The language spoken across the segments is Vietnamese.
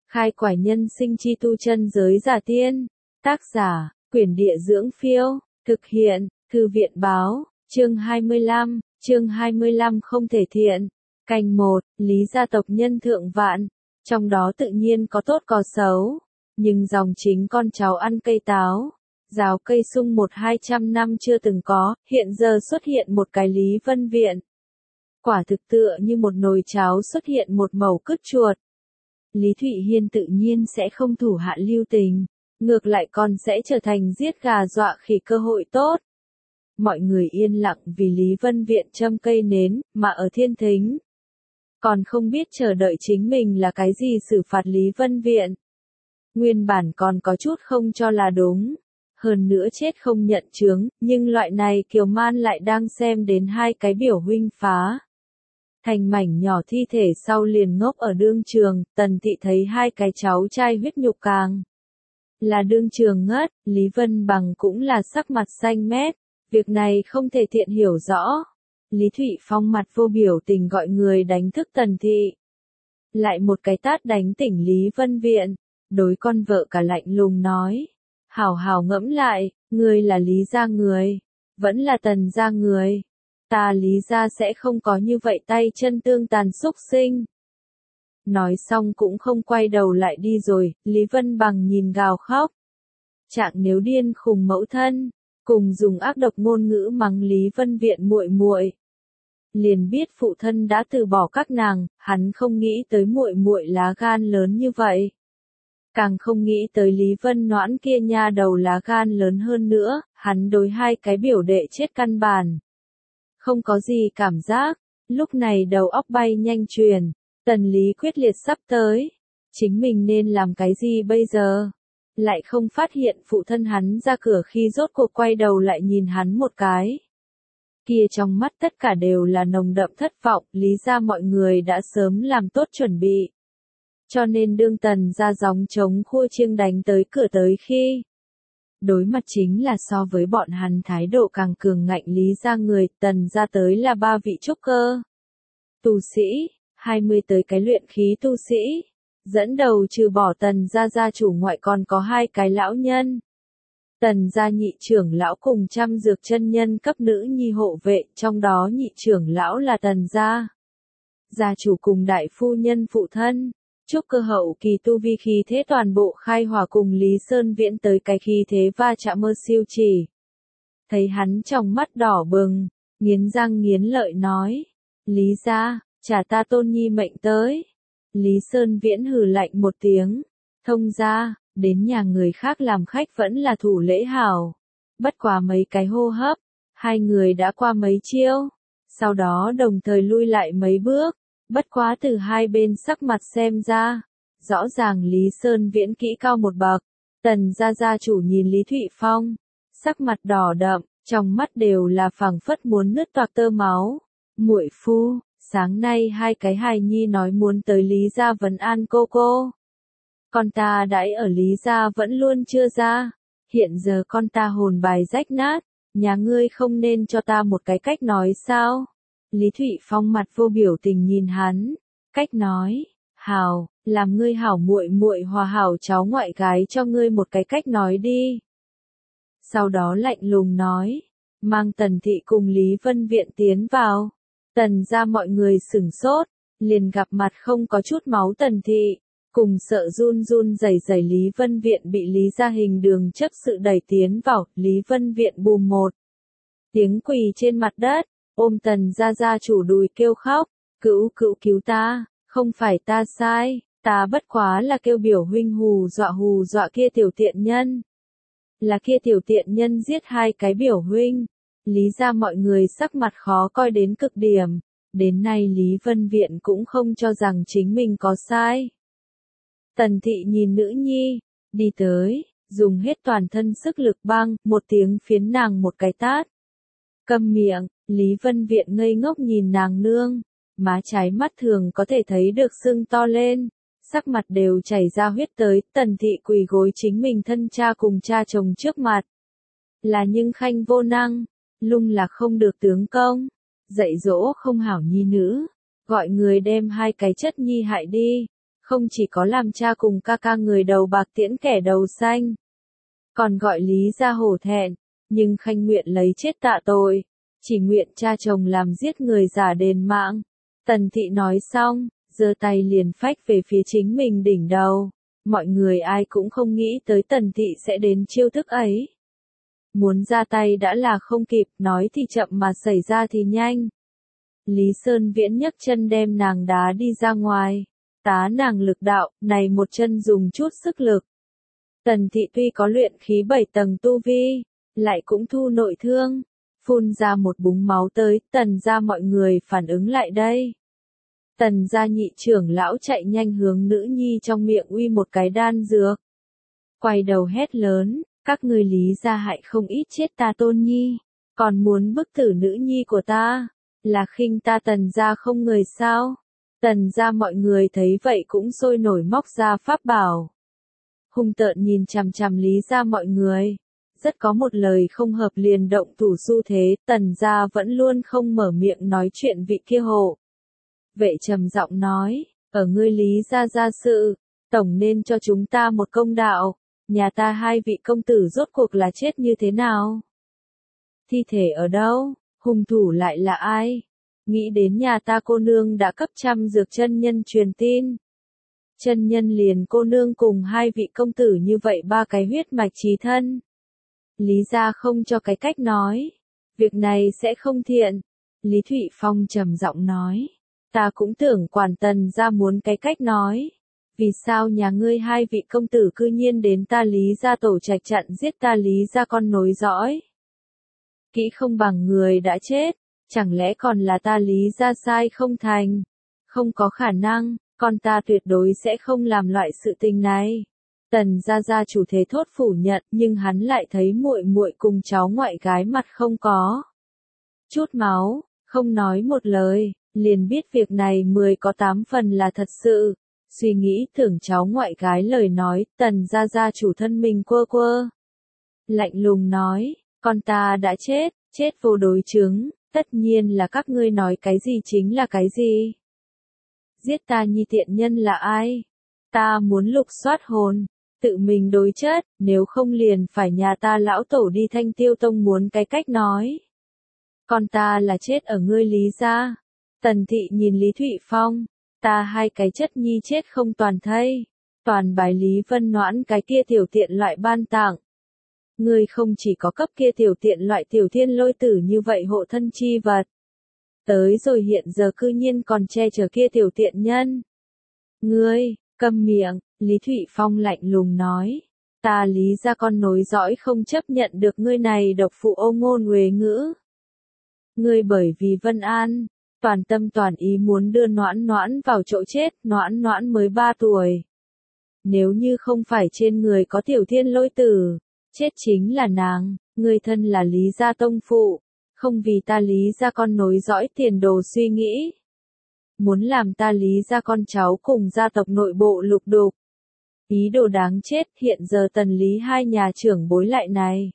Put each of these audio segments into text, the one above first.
Khai quải nhân sinh chi tu chân giới giả tiên. Tác giả, Quyển Địa Dưỡng Phiêu. Thực hiện, Thư viện Báo. Chương 25 không thể thiện. Canh 1, Lý gia tộc nhân thượng vạn. Trong đó tự nhiên có tốt có xấu. Nhưng dòng chính con cháu ăn cây táo. Rào cây sung 100-200 năm chưa từng có, hiện giờ xuất hiện một cái Lý Vân Viện. Quả thực tựa như một nồi cháo xuất hiện một mẩu cứt chuột. Lý Thụy Hiên tự nhiên sẽ không thủ hạ lưu tình, ngược lại còn sẽ trở thành giết gà dọa khỉ cơ hội tốt. Mọi người yên lặng vì Lý Vân Viện châm cây nến, mà ở thiên thính. Còn không biết chờ đợi chính mình là cái gì xử phạt Lý Vân Viện. Nguyên bản còn có chút không cho là đúng. Hơn nữa chết không nhận chướng, nhưng loại này Kiều Man lại đang xem đến hai cái biểu huynh phá thành mảnh nhỏ thi thể sau liền ngốc ở đương trường. Tần Thị thấy hai cái cháu trai huyết nhục càng là đương trường ngất, Lý Vân Bằng cũng là sắc mặt xanh mét, việc này không thể thiện hiểu rõ. Lý Thụy Phong mặt vô biểu tình gọi người đánh thức Tần Thị. Lại một cái tát đánh tỉnh Lý Vân Viện, đối con vợ cả lạnh lùng nói. Hảo hảo ngẫm lại, ngươi là Lý gia người, vẫn là Tần gia người. Ta Lý gia sẽ không có như vậy tay chân tương tàn xúc sinh. Nói xong cũng không quay đầu lại đi rồi, Lý Vân Bằng nhìn gào khóc. Trạng nếu điên khùng mẫu thân, cùng dùng ác độc ngôn ngữ mắng Lý Vân Viện muội muội. Liền biết phụ thân đã từ bỏ các nàng, hắn không nghĩ tới muội muội lá gan lớn như vậy. Càng không nghĩ tới Lý Vân Noãn kia nha đầu lá gan lớn hơn nữa, hắn đối hai cái biểu đệ chết căn bản. Không có gì cảm giác, lúc này đầu óc bay nhanh truyền, Tần Lý quyết liệt sắp tới. Chính mình nên làm cái gì bây giờ? Lại không phát hiện phụ thân hắn ra cửa khi rốt cuộc quay đầu lại nhìn hắn một cái. Kia trong mắt tất cả đều là nồng đậm thất vọng, Lý ra mọi người đã sớm làm tốt chuẩn bị. Cho nên đương Tần ra gióng trống khua chiêng đánh tới cửa tới khi. Đối mặt chính là so với bọn hắn thái độ càng cường ngạnh Lý ra người, Tần ra tới là 3 vị trúc cơ. Tu sĩ, 20 tới cái luyện khí tu sĩ. Dẫn đầu trừ bỏ Tần ra gia chủ ngoại còn có 2 cái lão nhân. Tần gia nhị trưởng lão cùng trăm dược chân nhân cấp nữ nhi hộ vệ, trong đó nhị trưởng lão là Tần gia. Gia chủ cùng đại phu nhân phụ thân. Trúc cơ hậu kỳ tu vi khí thế toàn bộ khai hỏa cùng Lý Sơn Viễn tới cái khí thế va chạm mơ siêu chỉ. Thấy hắn trong mắt đỏ bừng, nghiến răng nghiến lợi nói. Lý gia, trả ta tôn nhi mệnh tới. Lý Sơn Viễn hừ lạnh một tiếng. Thông ra, đến nhà người khác làm khách vẫn là thủ lễ hảo. Bất quá mấy cái hô hấp, hai người đã qua mấy chiêu. Sau đó đồng thời lui lại mấy bước. Bất quá từ hai bên sắc mặt xem ra, rõ ràng Lý Sơn Viễn kỹ cao một bậc. Tần gia gia chủ nhìn Lý Thụy Phong, sắc mặt đỏ đậm, trong mắt đều là phảng phất muốn nứt toạc tơ máu. Muội phu, sáng nay hai cái hài nhi nói muốn tới Lý gia vấn an cô cô. Con ta đãi ở Lý gia vẫn luôn chưa ra, hiện giờ con ta hồn bài rách nát, nhà ngươi không nên cho ta một cái cách nói sao? Lý Thụy Phong mặt vô biểu tình nhìn hắn, cách nói, hảo, làm ngươi hảo muội muội hòa hảo cháu ngoại gái cho ngươi một cái cách nói đi. Sau đó lạnh lùng nói, mang Tần Thị cùng Lý Vân Viện tiến vào. Tần ra mọi người sửng sốt, liền gặp mặt không có chút máu Tần Thị, cùng sợ run run rẩy rẩy Lý Vân Viện bị Lý gia hình đường chấp sự đẩy tiến vào, Lý Vân Viện bùm một tiếng quỳ trên mặt đất. Ôm Tần gia gia chủ đùi kêu khóc, cứu ta, không phải ta sai, ta bất quá là kêu biểu huynh hù dọa kia tiểu tiện nhân. Là kia tiểu tiện nhân giết hai cái biểu huynh. Lý ra mọi người sắc mặt khó coi đến cực điểm, đến nay Lý Vân Viện cũng không cho rằng chính mình có sai. Tần Thị nhìn nữ nhi, đi tới, dùng hết toàn thân sức lực băng, một tiếng phiến nàng một cái tát. Câm miệng. Lý Vân Viện ngây ngốc nhìn nàng nương, má trái mắt thường có thể thấy được sưng to lên, sắc mặt đều chảy ra huyết tới. Tần Thị quỳ gối chính mình thân cha cùng cha chồng trước mặt. Là nhưng khanh vô năng, lung là không được tướng công, dạy dỗ không hảo nhi nữ, gọi người đem hai cái chất nhi hại đi, không chỉ có làm cha cùng ca ca người đầu bạc tiễn kẻ đầu xanh, còn gọi Lý ra hổ thẹn, nhưng khanh nguyện lấy chết tạ tội, chỉ nguyện cha chồng làm giết người giả đền mạng. Tần thị nói xong, giơ tay liền phách về phía chính mình đỉnh đầu. Mọi người ai cũng không nghĩ tới Tần thị sẽ đến chiêu thức ấy. Muốn ra tay đã là không kịp, nói thì chậm mà xảy ra thì nhanh. Lý Sơn Viễn nhấc chân đem nàng đá đi ra ngoài, tá nàng lực đạo, này một chân dùng chút sức lực. Tần thị tuy có luyện khí 7 tầng tu vi, lại cũng thu nội thương, phun ra một búng máu tới, Tần gia mọi người phản ứng lại đây. Tần gia nhị trưởng lão chạy nhanh hướng nữ nhi trong miệng uy một cái đan dược. Quay đầu hét lớn, các ngươi Lý gia hại không ít chết ta Tôn nhi, còn muốn bức tử nữ nhi của ta, là khinh ta Tần gia không người sao? Tần gia mọi người thấy vậy cũng sôi nổi móc ra pháp bảo. Hung tợn nhìn chằm chằm Lý gia mọi người, rất có một lời không hợp liền động thủ xu thế, Tần gia vẫn luôn không mở miệng nói chuyện vị kia hộ. Vệ trầm giọng nói, ở ngươi Lý gia gia sự, tổng nên cho chúng ta một công đạo, nhà ta hai vị công tử rốt cuộc là chết như thế nào? Thi thể ở đâu? Hung thủ lại là ai? Nghĩ đến nhà ta cô nương đã cấp trăm dược chân nhân truyền tin. Chân nhân liền cô nương cùng hai vị công tử như vậy ba cái huyết mạch chí thân. Lý gia không cho cái cách nói. Việc này sẽ không thiện. Lý Thụy Phong trầm giọng nói. Ta cũng tưởng quản Tần gia muốn cái cách nói. Vì sao nhà ngươi hai vị công tử cư nhiên đến ta Lý gia tổ trạch chặn giết ta Lý gia con nối dõi? Kỹ không bằng người đã chết, chẳng lẽ còn là ta Lý gia sai không thành? Không có khả năng, con ta tuyệt đối sẽ không làm loại sự tình này. Tần gia gia chủ thế thốt phủ nhận, nhưng hắn lại thấy muội muội cùng cháu ngoại gái mặt không có chút máu, không nói một lời, liền biết việc này 10 có 8 phần là thật sự. Suy nghĩ tưởng cháu ngoại gái lời nói, Tần gia gia chủ thân mình quơ quơ. Lạnh lùng nói, con ta đã chết, chết vô đối chứng, tất nhiên là các ngươi nói cái gì chính là cái gì. Giết ta nhi tiện nhân là ai? Ta muốn lục soát hồn, tự mình đối chất, nếu không liền phải nhà ta lão tổ đi Thanh Tiêu Tông muốn cái cách nói. Con ta là chết ở ngươi Lý gia. Tần thị nhìn Lý Thụy Phong, ta hai cái chất nhi chết không toàn thây, toàn bài Lý Vân Noãn cái kia tiểu tiện loại ban tặng. Ngươi không chỉ có cấp kia tiểu tiện loại tiểu thiên lôi tử như vậy hộ thân chi vật. Tới rồi hiện giờ cư nhiên còn che chở kia tiểu tiện nhân. Ngươi, câm miệng, Lý Thụy Phong lạnh lùng nói. Ta Lý gia con nối dõi không chấp nhận được ngươi này độc phụ ô ngôn uế ngữ. Ngươi bởi vì Vân An, toàn tâm toàn ý muốn đưa Noãn Noãn vào chỗ chết, Noãn Noãn mới 3 tuổi. Nếu như không phải trên người có tiểu thiên lôi tử, chết chính là nàng, ngươi thân là Lý gia tông phụ, không vì ta Lý gia con nối dõi tiền đồ suy nghĩ. Muốn làm ta Lý gia con cháu cùng gia tộc nội bộ lục đục. Ý đồ đáng chết, hiện giờ Tần Lý hai nhà trưởng bối lại này.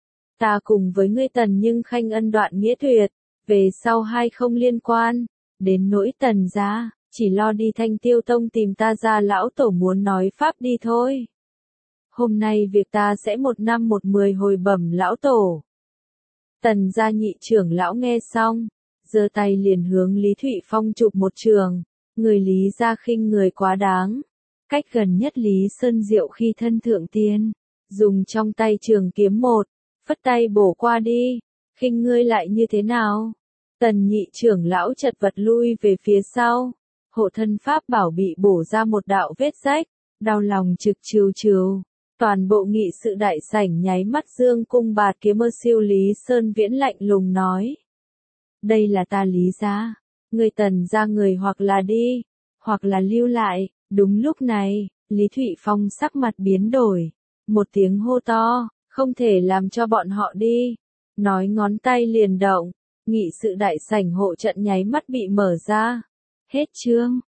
Ta cùng với ngươi Tần nhưng khanh ân đoạn nghĩa tuyệt, về sau hai không liên quan, đến nỗi Tần gia, chỉ lo đi Thanh Tiêu Tông tìm ta ra lão tổ muốn nói pháp đi thôi. Hôm nay việc ta sẽ 1 năm 1 10 hồi bẩm lão tổ. Tần gia nhị trưởng lão nghe xong, giơ tay liền hướng Lý Thụy Phong chụp một trường, người Lý gia khinh người quá đáng. Cách gần nhất Lý Sơn Diệu khi thân thượng tiên, dùng trong tay trường kiếm một, phất tay bổ qua đi, khinh ngươi lại như thế nào? Tần nhị trưởng lão chật vật lui về phía sau, hộ thân pháp bảo bị bổ ra một đạo vết rách, đau lòng trực trừ trừ. Toàn bộ nghị sự đại sảnh nháy mắt dương cung bạt kiếm mơ siêu Lý Sơn Viễn lạnh lùng nói. Đây là ta Lý gia, người Tần gia người hoặc là đi, hoặc là lưu lại. Đúng lúc này, Lý Thụy Phong sắc mặt biến đổi, một tiếng hô to, không thể làm cho bọn họ đi. Nói ngón tay liền động, nghị sự đại sảnh hộ trận nháy mắt bị mở ra. Hết chương.